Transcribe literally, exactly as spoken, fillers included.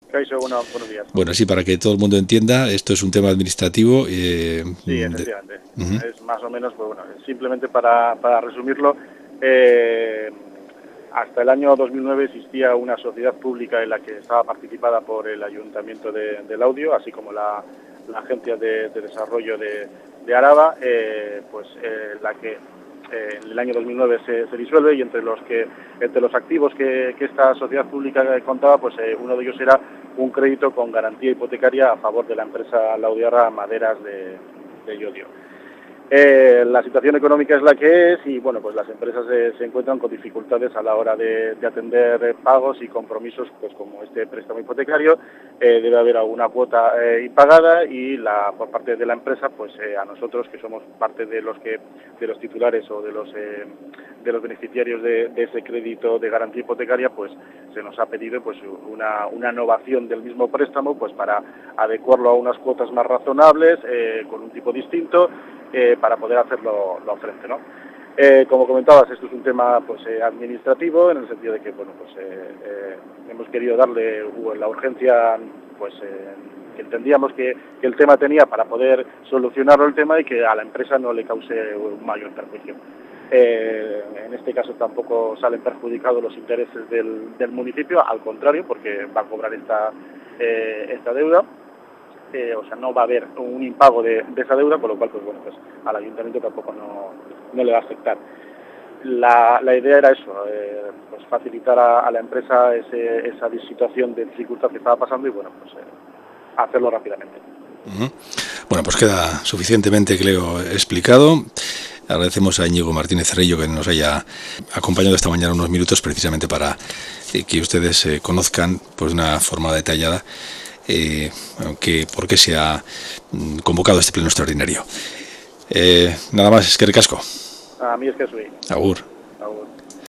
Kaixo, bueno, buenos días. Bueno, sí, para que todo el mundo entienda, esto es un tema administrativo. Eh, Sí, de, efectivamente. uh-huh. Es más o menos, pues bueno, simplemente para, para resumirlo, eh, hasta el año dos mil nueve existía una sociedad pública en la que estaba participada por el Ayuntamiento de, de Laudio, así como la, la Agencia de, de Desarrollo de, de Araba, eh, pues eh, la que eh, en el año dos mil nueve se, se disuelve, y entre los que entre los activos que, que esta sociedad pública contaba, pues eh, uno de ellos era un crédito con garantía hipotecaria a favor de la empresa Laudiarra Maderas de, de Llodio. Eh, la situación económica es la que es y bueno, pues las empresas eh, se encuentran con dificultades a la hora de, de atender pagos y compromisos, pues como este préstamo hipotecario. Eh, debe haber alguna cuota eh, impagada y la por parte de la empresa, pues eh, a nosotros que somos parte de los que de los titulares o de los eh, de los beneficiarios de, de ese crédito de garantía hipotecaria, pues se nos ha pedido pues una, una innovación del mismo préstamo, pues para adecuarlo a unas cuotas más razonables, eh, con un tipo distinto. Eh, para poder hacerlo lo frente, ¿no? Eh, como comentabas, esto es un tema pues eh, administrativo, en el sentido de que bueno, pues eh, eh, hemos querido darle uh, la urgencia, pues eh, que entendíamos que, que el tema tenía para poder solucionarlo el tema y que a la empresa no le cause un mayor perjuicio. Eh, en este caso tampoco salen perjudicados los intereses del, del municipio, al contrario, porque va a cobrar esta, eh, esta deuda. Eh, o sea, no va a haber un impago de, de esa deuda, con lo cual, pues bueno, pues al ayuntamiento tampoco no, no le va a afectar. La, la idea era eso, eh, pues facilitar a, a la empresa ese, esa situación de dificultad que estaba pasando y bueno, pues eh, hacerlo rápidamente. Uh-huh. Bueno, pues queda suficientemente, creo, explicado. Agradecemos a Íñigo Martínez Cerrillo que nos haya acompañado esta mañana unos minutos precisamente para eh, que ustedes eh, conozcan pues, de una forma detallada Eh, que por qué se ha convocado este pleno extraordinario. Eh, nada más, eskerrik asko. A mí es que soy. Agur.